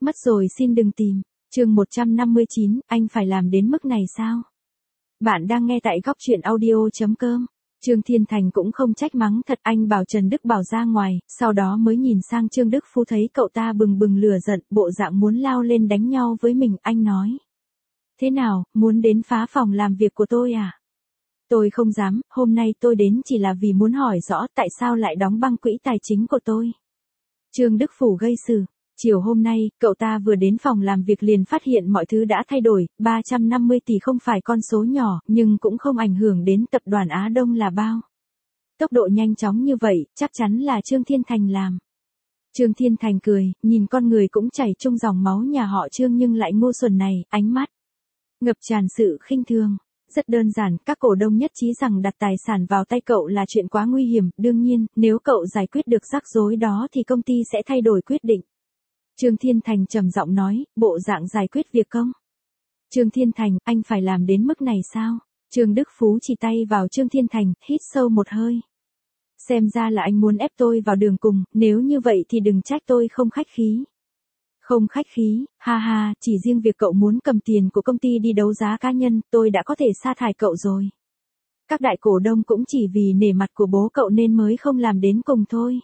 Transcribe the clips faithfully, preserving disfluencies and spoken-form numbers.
Mất rồi xin đừng tìm. Chương một trăm năm mươi chín, anh phải làm đến mức này sao? Bạn đang nghe tại góc truyện audio chấm com. Trương Thiên Thành cũng không trách mắng thật, anh bảo Trần Đức Bảo ra ngoài, sau đó mới nhìn sang Trương Đức Phú thấy cậu ta bừng bừng lửa giận, bộ dạng muốn lao lên đánh nhau với mình, anh nói. Thế nào, muốn đến phá phòng làm việc của tôi à? Tôi không dám, hôm nay tôi đến chỉ là vì muốn hỏi rõ tại sao lại đóng băng quỹ tài chính của tôi. Trương Đức Phú gây sự. Chiều hôm nay, cậu ta vừa đến phòng làm việc liền phát hiện mọi thứ đã thay đổi, ba trăm năm mươi tỷ không phải con số nhỏ, nhưng cũng không ảnh hưởng đến tập đoàn Á Đông là bao. Tốc độ nhanh chóng như vậy, chắc chắn là Trương Thiên Thành làm. Trương Thiên Thành cười, nhìn con người cũng chảy chung dòng máu nhà họ Trương nhưng lại ngu xuẩn này, ánh mắt ngập tràn sự khinh thường. Rất đơn giản, các cổ đông nhất trí rằng đặt tài sản vào tay cậu là chuyện quá nguy hiểm, đương nhiên, nếu cậu giải quyết được rắc rối đó thì công ty sẽ thay đổi quyết định. Trương Thiên Thành trầm giọng nói, bộ dạng giải quyết việc công. Trương Thiên Thành, anh phải làm đến mức này sao? Trương Đức Phú chỉ tay vào Trương Thiên Thành, hít sâu một hơi. Xem ra là anh muốn ép tôi vào đường cùng, nếu như vậy thì đừng trách tôi không khách khí. Không khách khí, ha ha, chỉ riêng việc cậu muốn cầm tiền của công ty đi đấu giá cá nhân, tôi đã có thể sa thải cậu rồi. Các đại cổ đông cũng chỉ vì nể mặt của bố cậu nên mới không làm đến cùng thôi.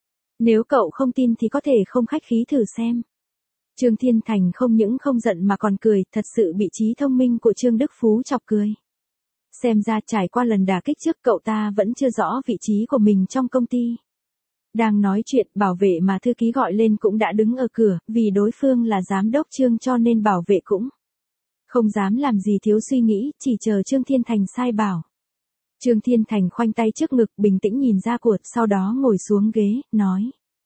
Nếu cậu không tin thì có thể không khách khí thử xem. Trương Thiên Thành không những không giận mà còn cười, thật sự bị trí thông minh của Trương Đức Phú chọc cười. Xem ra trải qua lần đả kích trước cậu ta vẫn chưa rõ vị trí của mình trong công ty. Đang nói chuyện, bảo vệ mà thư ký gọi lên cũng đã đứng ở cửa, vì đối phương là giám đốc Trương cho nên bảo vệ cũng không dám làm gì thiếu suy nghĩ, chỉ chờ Trương Thiên Thành sai bảo. Trương Thiên Thành khoanh tay trước ngực, bình tĩnh nhìn ra cuộc, sau đó ngồi xuống ghế, nói.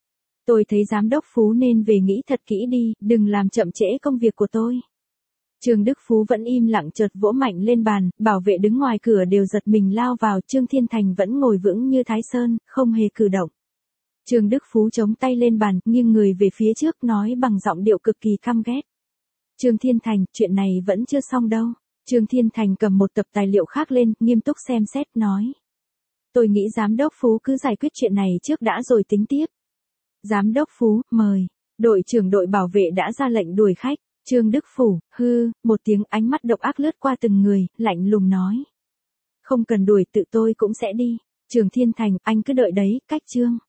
Tôi thấy giám đốc Phú nên về nghĩ thật kỹ đi, đừng làm chậm trễ công việc của tôi. Trương Đức Phú vẫn im lặng, chợt vỗ mạnh lên bàn, bảo vệ đứng ngoài cửa đều giật mình lao vào, Trương Thiên Thành vẫn ngồi vững như Thái Sơn, không hề cử động. Trương Đức Phú chống tay lên bàn, nghiêng người về phía trước, nói bằng giọng điệu cực kỳ căm ghét. Trương Thiên Thành, chuyện này vẫn chưa xong đâu. Trương Thiên Thành cầm một tập tài liệu khác lên, nghiêm túc xem xét, nói. Tôi nghĩ giám đốc Phú cứ giải quyết chuyện này trước đã rồi tính tiếp. Giám đốc Phú, mời. Đội trưởng đội bảo vệ đã ra lệnh đuổi khách. Trương Đức Phú, hư, một tiếng, ánh mắt độc ác lướt qua từng người, lạnh lùng nói. Không cần đuổi, tự tôi cũng sẽ đi. Trương Thiên Thành, anh cứ đợi đấy, cách Trương